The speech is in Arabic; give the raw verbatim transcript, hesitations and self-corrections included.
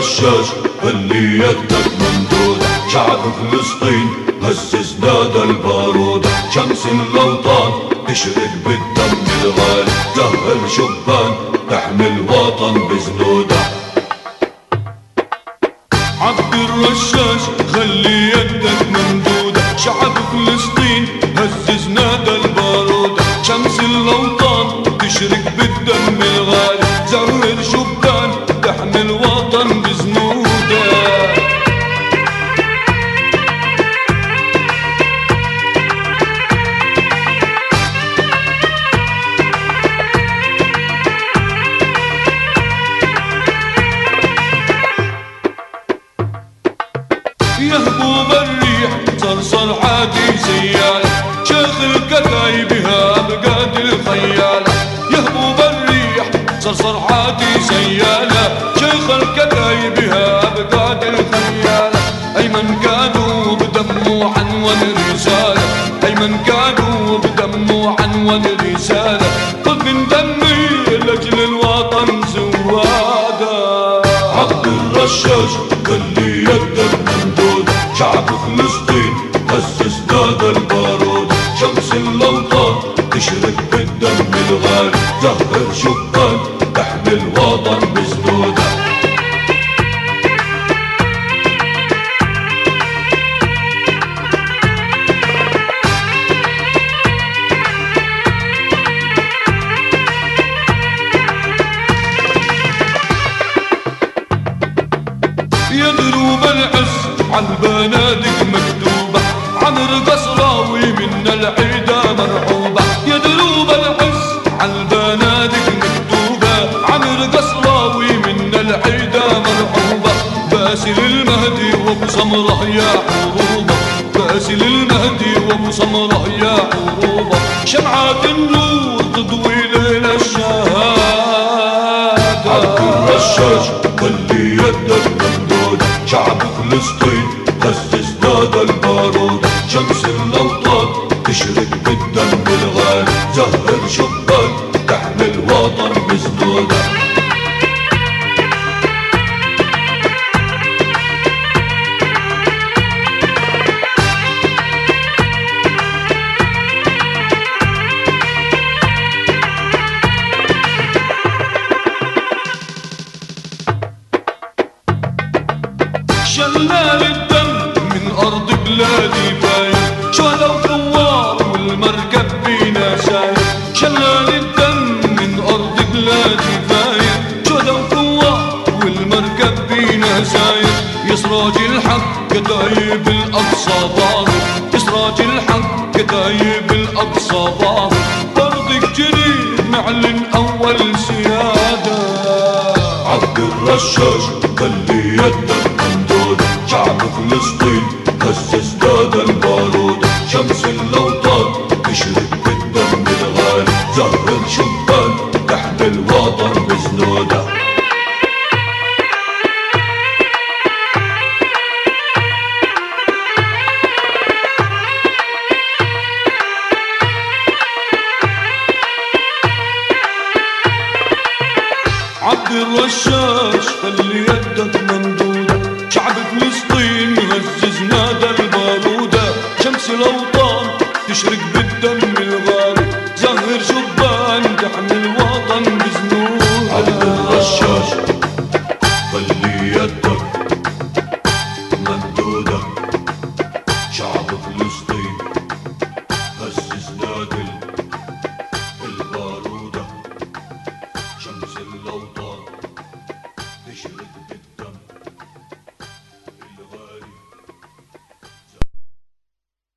الرشاش خلي يدك ممدودة، شعب فلسطين هزز نادى البارودة، شمس الأوطان تشرق بالدم الغالي، زهر شبان تحمي الوطن بزنودة. عبد الرشاش خلي يدك ممدودة، شعب فلسطين هزز نادى البارودة، شمس الأوطان تشرق بالدم الغالي، زهر شبان تحمي الوطن بزنودة. يهبوب الريح صرصر عادي سيالة، شيخ الكتايب بقاد الخيالة. يهبوب الريح صرصر عادي سيالة، شيخ الكتايب بقاد الخيالة. أيمن كانوا بدمه عنوان رسالة، أيمن كانوا بدمه عنوان رسالة. خذ من دمي لأجل الوطن زوادة. عبد الرشاش خلي يدك ممدودة، شعب فلسطين هزز نادى البارودة، شمس الأوطان تشرق بالدم الغالي، زهر شبان تحمي الوطن بزنودة. يا دروب العز عالبنادق مكتوبة، عمر قصراوي من العيدة مرعوبة. يا دروب العز عالبنادق مكتوبة، عمر قصراوي من العيدة مرعوبة. باسل المهدي وابو سمرة يا حروبة، باسل المهدي وابو سمرة يا حروبة. شمعات النور تضوي ليل الشهادة. عبد الرشاش خلي يدك ممدودة، شعب فلسطين هزز نادى البارودة، شمس الأوطان تشرق بالدم الغالي، زهر شبان تحمي الوطن بزنودة. شلال الدم من أرض بلادي باين، شهداء وثوار والمركب بينا ساير. شلال الدم من أرض بلادي باين، شهداء وثوار والمركب بينا ساير. يسراج الحق كتايب الأقصى ضارب، يسراج الحق كتايب الأقصى ضارب. أرضك جديد معلن أول سيادة. عبد الرشاش خلي يدك ممدودة، شعب فلسطين هزز نادى البارودة، شمس الأوطان تشرق بالدم الغالي، زهر شبان تحمي الوطن بزنودة. عبد الرشاش خلي يدك ممدودة، شعب فلسطين يهزز نادى البارودة، شمس الأوطان تشرق بالدم الغالي، زهر شبان تحمي الوطن بزنودة. عبد الرشاش خلي يدك ممدودة، شعب فلسطين هزز نادى البارودة، شمس الأوطان تشرق بالدم